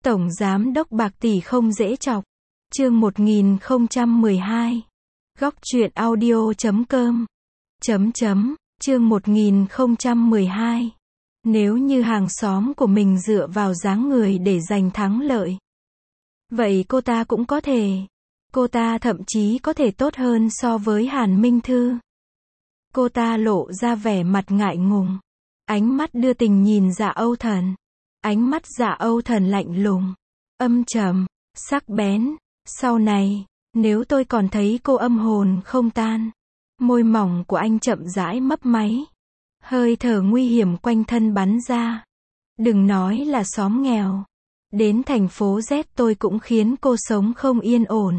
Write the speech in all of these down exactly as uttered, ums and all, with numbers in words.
Tổng giám đốc bạc tỷ không dễ chọc. Chương một nghìn không trăm mười hai. Góc truyện audio chấm com. Chấm chấm, chương một nghìn không trăm mười hai. Nếu như hàng xóm của mình dựa vào dáng người để giành thắng lợi, vậy cô ta cũng có thể. Cô ta thậm chí có thể tốt hơn so với Hàn Minh Thư. Cô ta lộ ra vẻ mặt ngại ngùng. Ánh mắt đưa tình nhìn Dạ Âu Thần. Ánh mắt Dạ Âu Thần lạnh lùng, âm trầm, sắc bén. Sau này, nếu tôi còn thấy cô âm hồn không tan. Môi mỏng của anh chậm rãi mấp máy. Hơi thở nguy hiểm quanh thân bắn ra. Đừng nói là xóm nghèo. Đến thành phố Z tôi cũng khiến cô sống không yên ổn.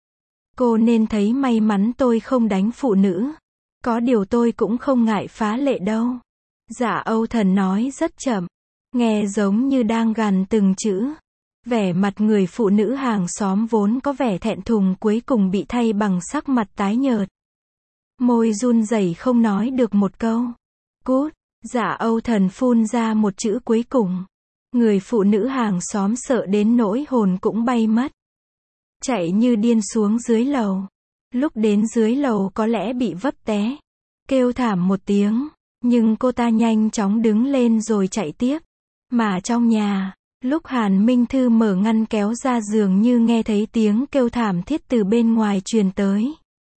Cô nên thấy may mắn tôi không đánh phụ nữ. Có điều tôi cũng không ngại phá lệ đâu. Dạ Âu Thần nói rất chậm, nghe giống như đang gằn từng chữ. Vẻ mặt người phụ nữ hàng xóm vốn có vẻ thẹn thùng cuối cùng bị thay bằng sắc mặt tái nhợt. Môi run rẩy không nói được một câu. Cút, Dạ Âu Thần phun ra một chữ cuối cùng. Người phụ nữ hàng xóm sợ đến nỗi hồn cũng bay mất. Chạy như điên xuống dưới lầu. Lúc đến dưới lầu có lẽ bị vấp té. Kêu thảm một tiếng. Nhưng cô ta nhanh chóng đứng lên rồi chạy tiếp. Mà trong nhà, lúc Hàn Minh Thư mở ngăn kéo ra dường như nghe thấy tiếng kêu thảm thiết từ bên ngoài truyền tới.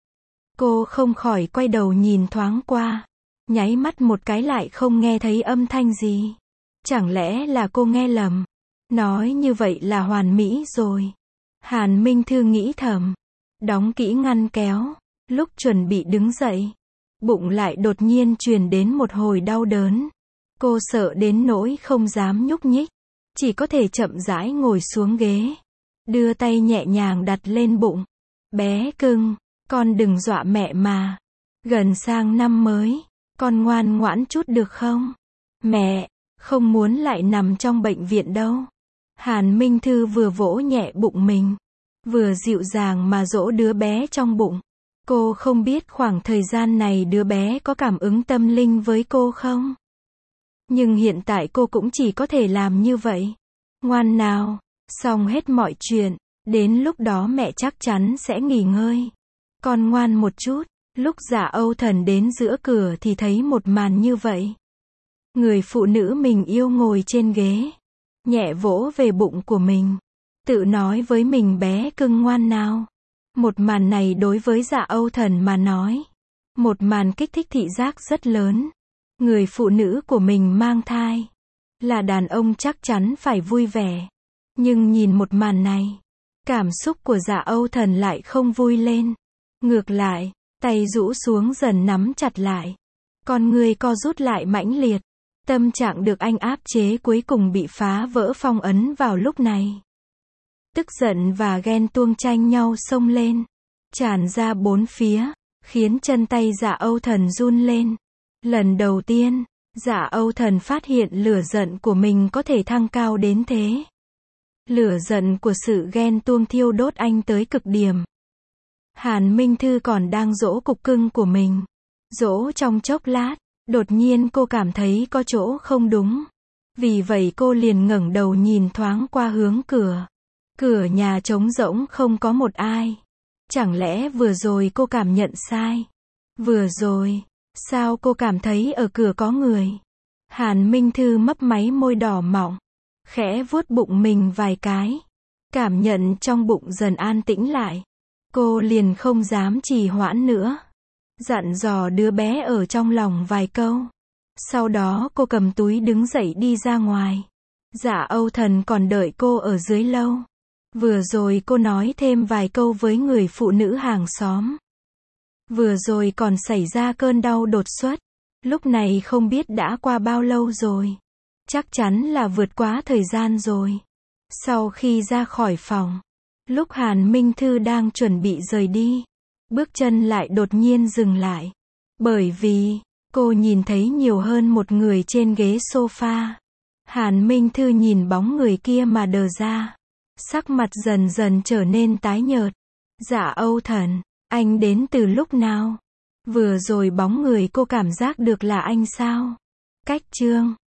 Cô không khỏi quay đầu nhìn thoáng qua. Nháy mắt một cái lại không nghe thấy âm thanh gì. Chẳng lẽ là cô nghe lầm? Nói như vậy là hoàn mỹ rồi. Hàn Minh Thư nghĩ thầm. Đóng kỹ ngăn kéo. Lúc chuẩn bị đứng dậy, bụng lại đột nhiên truyền đến một hồi đau đớn. Cô sợ đến nỗi không dám nhúc nhích. Chỉ có thể chậm rãi ngồi xuống ghế. Đưa tay nhẹ nhàng đặt lên bụng. Bé cưng, con đừng dọa mẹ mà. Gần sang năm mới, con ngoan ngoãn chút được không? Mẹ, không muốn lại nằm trong bệnh viện đâu. Hàn Minh Thư vừa vỗ nhẹ bụng mình, vừa dịu dàng mà dỗ đứa bé trong bụng. Cô không biết khoảng thời gian này đứa bé có cảm ứng tâm linh với cô không? Nhưng hiện tại cô cũng chỉ có thể làm như vậy. Ngoan nào, xong hết mọi chuyện, đến lúc đó mẹ chắc chắn sẽ nghỉ ngơi. Con ngoan một chút. Lúc Dạ Âu Thần đến giữa cửa thì thấy một màn như vậy. Người phụ nữ mình yêu ngồi trên ghế, nhẹ vỗ về bụng của mình, tự nói với mình bé cưng ngoan nào. Một màn này đối với Dạ Âu Thần mà nói, một màn kích thích thị giác rất lớn. Người phụ nữ của mình mang thai, là đàn ông chắc chắn phải vui vẻ. Nhưng nhìn một màn này, cảm xúc của Dạ Âu Thần lại không vui lên. Ngược lại, tay rũ xuống dần nắm chặt lại. Con người co rút lại mãnh liệt. Tâm trạng được anh áp chế cuối cùng bị phá vỡ phong ấn vào lúc này. Tức giận và ghen tuông tranh nhau xông lên, tràn ra bốn phía, khiến chân tay Dạ Âu Thần run lên. Lần đầu tiên, Dạ Âu Thần phát hiện lửa giận của mình có thể thăng cao đến thế. Lửa giận của sự ghen tuông thiêu đốt anh tới cực điểm. Hàn Minh Thư còn đang dỗ cục cưng của mình. Dỗ trong chốc lát, đột nhiên cô cảm thấy có chỗ không đúng. Vì vậy cô liền ngẩng đầu nhìn thoáng qua hướng cửa. Cửa nhà trống rỗng không có một ai. Chẳng lẽ vừa rồi cô cảm nhận sai? Vừa rồi, sao cô cảm thấy ở cửa có người? Hàn Minh Thư mấp máy môi đỏ mọng, khẽ vuốt bụng mình vài cái. Cảm nhận trong bụng dần an tĩnh lại. Cô liền không dám trì hoãn nữa. Dặn dò đứa bé ở trong lòng vài câu. Sau đó cô cầm túi đứng dậy đi ra ngoài. Dạ Âu Thần còn đợi cô ở dưới lâu. Vừa rồi cô nói thêm vài câu với người phụ nữ hàng xóm. Vừa rồi còn xảy ra cơn đau đột xuất. Lúc này không biết đã qua bao lâu rồi. Chắc chắn là vượt quá thời gian rồi. Sau khi ra khỏi phòng, lúc Hàn Minh Thư đang chuẩn bị rời đi, bước chân lại đột nhiên dừng lại. Bởi vì, cô nhìn thấy nhiều hơn một người trên ghế sofa. Hàn Minh Thư nhìn bóng người kia mà đờ ra. Sắc mặt dần dần trở nên tái nhợt. Dạ Âu Thần, anh đến từ lúc nào? Vừa rồi bóng người cô cảm giác được là anh sao? Cách chương